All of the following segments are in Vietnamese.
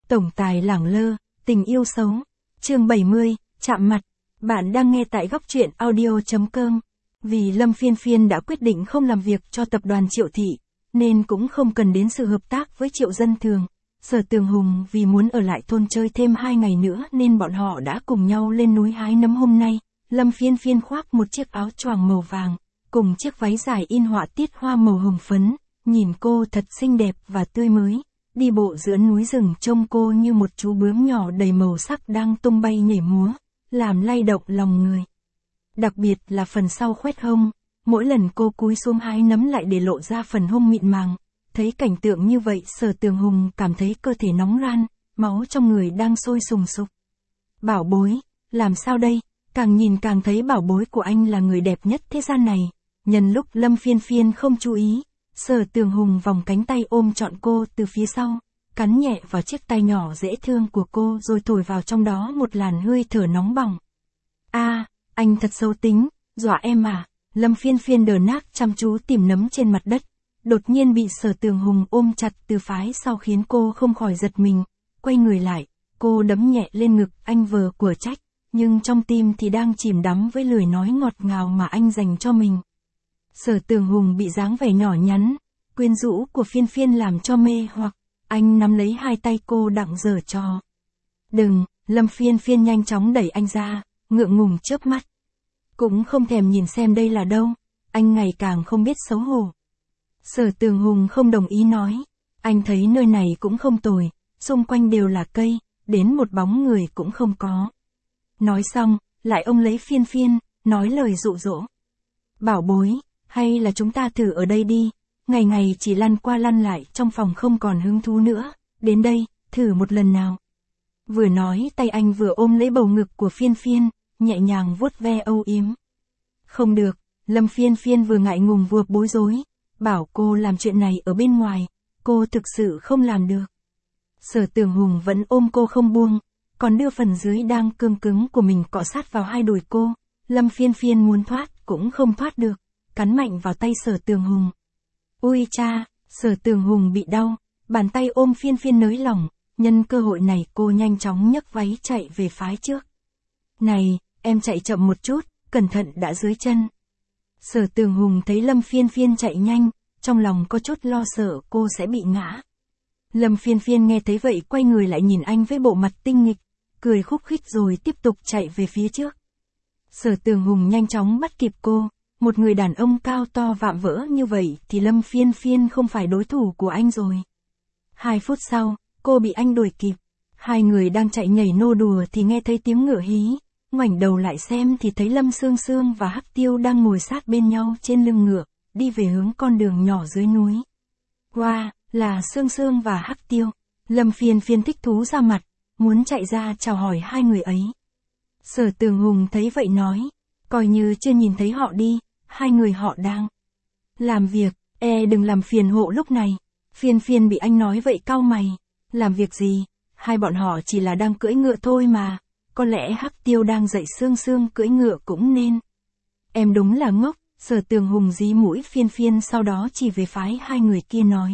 Tổng tài lẳng lơ, tình yêu xấu. Chương 70, chạm mặt. Bạn đang nghe tại góc truyện audio.com. Vì Lâm Phiên Phiên đã quyết định không làm việc cho tập đoàn Triệu Thị, nên cũng không cần đến sự hợp tác với Triệu Dân Thường. Sở Tường Hùng vì muốn ở lại thôn chơi thêm 2 ngày nữa nên bọn họ đã cùng nhau lên núi hái nấm. Hôm nay, Lâm Phiên Phiên khoác một chiếc áo choàng màu vàng, cùng chiếc váy dài in họa tiết hoa màu hồng phấn, nhìn cô thật xinh đẹp và tươi mới. Đi bộ giữa núi rừng trông cô như một chú bướm nhỏ đầy màu sắc đang tung bay nhảy múa, làm lay động lòng người. Đặc biệt là phần sau khoét hông, mỗi lần cô cúi xuống hái nấm lại để lộ ra phần hông mịn màng. Thấy cảnh tượng như vậy, Sở Tường Hùng cảm thấy cơ thể nóng ran, máu trong người đang sôi sùng sục. Bảo bối, làm sao đây? Càng nhìn càng thấy bảo bối của anh là người đẹp nhất thế gian này. Nhân lúc Lâm Phiên Phiên không chú ý, Sở Tường Hùng vòng cánh tay ôm trọn cô từ phía sau, cắn nhẹ vào chiếc tai nhỏ dễ thương của cô rồi thổi vào trong đó một làn hơi thở nóng bỏng. Anh thật xấu tính, dọa em à? Lâm Phiên Phiên đờ nác chăm chú tìm nấm trên mặt đất, đột nhiên bị Sở Tường Hùng ôm chặt từ phái sau khiến cô không khỏi giật mình. Quay người lại, cô đấm nhẹ lên ngực anh vờ của trách, nhưng trong tim thì đang chìm đắm với lời nói ngọt ngào mà anh dành cho mình. Sở Tường Hùng bị dáng vẻ nhỏ nhắn, quyến rũ của Phiên Phiên làm cho mê hoặc, anh nắm lấy hai tay cô đặng giở trò. Đừng, Lâm Phiên Phiên nhanh chóng đẩy anh ra, ngượng ngùng chớp mắt. Cũng không thèm nhìn xem đây là đâu, anh ngày càng không biết xấu hổ. Sở Tường Hùng không đồng ý nói, anh thấy nơi này cũng không tồi, xung quanh đều là cây, đến một bóng người cũng không có. Nói xong, lại ông lấy Phiên Phiên, nói lời dụ dỗ. Bảo bối, hay là chúng ta thử ở đây đi, ngày ngày chỉ lăn qua lăn lại trong phòng không còn hứng thú nữa, đến đây, thử một lần nào. Vừa nói tay anh vừa ôm lấy bầu ngực của Phiên Phiên, nhẹ nhàng vuốt ve âu yếm. Không được, Lâm Phiên Phiên vừa ngại ngùng vừa bối rối, bảo cô làm chuyện này ở bên ngoài, cô thực sự không làm được. Sở Tường Hùng vẫn ôm cô không buông, còn đưa phần dưới đang cương cứng của mình cọ sát vào hai đùi cô. Lâm Phiên Phiên muốn thoát cũng không thoát được, cắn mạnh vào tay Sở Tường Hùng. Ui cha, Sở Tường Hùng bị đau, bàn tay ôm Phiên Phiên nới lỏng, nhân cơ hội này cô nhanh chóng nhấc váy chạy về phái trước. Này, em chạy chậm một chút, cẩn thận đã dưới chân. Sở Tường Hùng thấy Lâm Phiên Phiên chạy nhanh, trong lòng có chút lo sợ cô sẽ bị ngã. Lâm Phiên Phiên nghe thấy vậy quay người lại nhìn anh với bộ mặt tinh nghịch, cười khúc khích rồi tiếp tục chạy về phía trước. Sở Tường Hùng nhanh chóng bắt kịp cô, một người đàn ông cao to vạm vỡ như vậy thì Lâm Phiên Phiên không phải đối thủ của anh rồi. 2 phút sau, cô bị anh đuổi kịp. Hai người đang chạy nhảy nô đùa thì nghe thấy tiếng ngựa hí, ngoảnh đầu lại xem thì thấy Lâm Sương Sương và Hắc Tiêu đang ngồi sát bên nhau trên lưng ngựa, đi về hướng con đường nhỏ dưới núi. Wow, là Sương Sương và Hắc Tiêu. Lâm Phiên Phiên thích thú ra mặt, muốn chạy ra chào hỏi hai người ấy. Sở Tường Hùng thấy vậy nói, coi như chưa nhìn thấy họ đi, hai người họ đang làm việc, đừng làm phiền hộ lúc này. Phiên Phiên bị anh nói vậy cau mày, làm việc gì, hai bọn họ chỉ là đang cưỡi ngựa thôi mà, có lẽ Hắc Tiêu đang dạy Sương Sương cưỡi ngựa cũng nên. Em đúng là ngốc, Sở Tường Hùng dí mũi Phiên Phiên sau đó chỉ về phái hai người kia nói.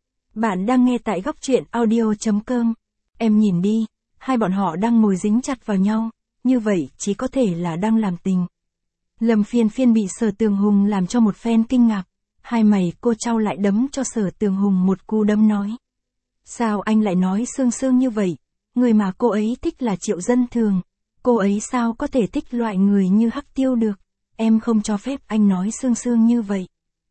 Bạn đang nghe tại góc truyện audio.com, em nhìn đi, hai bọn họ đang ngồi dính chặt vào nhau, như vậy chỉ có thể là đang làm tình. Lâm Phiên Phiên bị Sở Tường Hùng làm cho một phen kinh ngạc, hai mày cô trao lại đấm cho Sở Tường Hùng một cú đấm nói. Sao anh lại nói Sương Sương như vậy, người mà cô ấy thích là Triệu Dân Thường, cô ấy sao có thể thích loại người như Hắc Tiêu được, em không cho phép anh nói Sương Sương như vậy.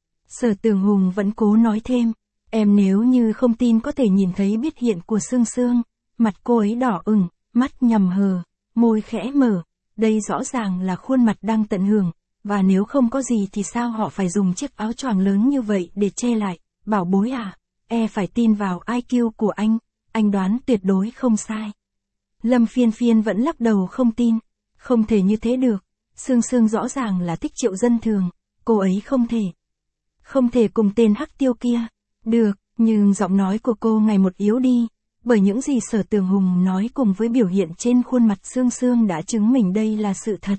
Sở Tường Hùng vẫn cố nói thêm, em nếu như không tin có thể nhìn thấy biết hiện của Sương Sương, mặt cô ấy đỏ ửng, mắt nhằm hờ, môi khẽ mở, đây rõ ràng là khuôn mặt đang tận hưởng, và nếu không có gì thì sao họ phải dùng chiếc áo choàng lớn như vậy để che lại, bảo bối à, phải tin vào IQ của anh đoán tuyệt đối không sai. Lâm Phiên Phiên vẫn lắc đầu không tin, không thể như thế được, Sương Sương rõ ràng là thích Triệu Dân Thường, cô ấy không thể cùng tên Hắc Tiêu kia, được, nhưng giọng nói của cô ngày một yếu đi, bởi những gì Sở Tường Hùng nói cùng với biểu hiện trên khuôn mặt Sương Sương đã chứng minh đây là sự thật.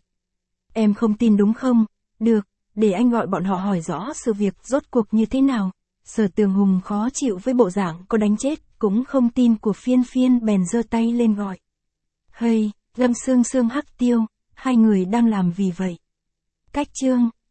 Em không tin đúng không? Được, để anh gọi bọn họ hỏi rõ sự việc rốt cuộc như thế nào. Sở Tường Hùng khó chịu với bộ dạng có đánh chết cũng không tin của Phiên Phiên bèn giơ tay lên gọi. Hây, Lâm Sương Sương Hắc Tiêu, hai người đang làm gì vậy? Cách chương